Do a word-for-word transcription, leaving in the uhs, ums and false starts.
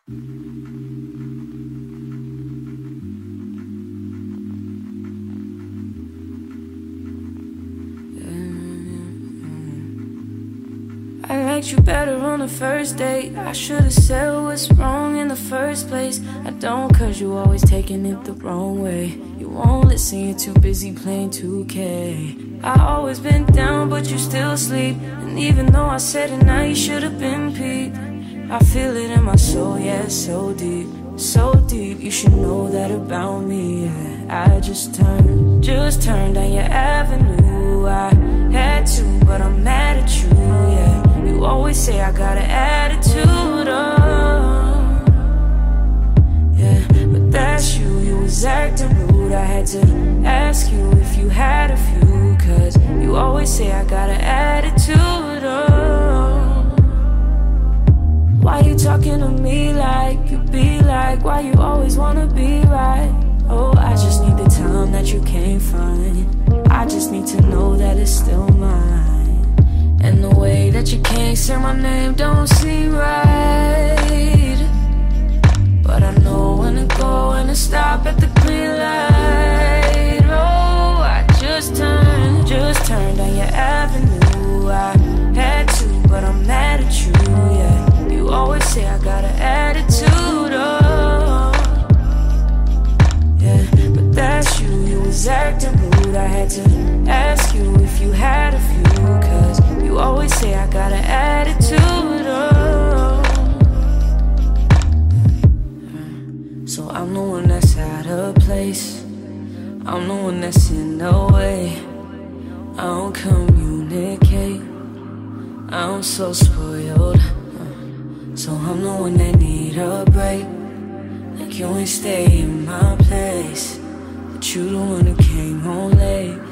I liked you better on the first date. I should've said what's wrong in the first place. I don't, cause you always taking it the wrong way. You won't listen, you're too busy playing two K. I always been down, but you still sleep. And even though I said it now, you should've been peeped. I feel it in my soul, yeah, so deep, so deep. You should know that about me, yeah. I just turned, just turned down your avenue. I had to, but I'm mad at you, yeah. You always say I got an attitude, oh, yeah. But that's you, you was acting rude. I had to ask you if you had a few, cause you always say I got an attitude, oh. Why you talking to me like you be like? Why you always wanna be right? Oh, I just need the time that you can't find. I just need to know that it's still mine. And the way that you can't say my name don't seem right. But I know when to go and to stop at the green light. Oh, I just turned, just turned down your avenue. I had to, but I'm mad at you, yeah. You always say I got an attitude, oh, yeah. But that's you, you was acting rude. I had to ask you if you had a few, cause you always say I got an attitude, oh. So I'm the one that's out of place. I'm the one that's in the way. I don't communicate. I'm so spoiled. So I'm the one that need a break. Like you ain't stay in my place, but you the one who came home late.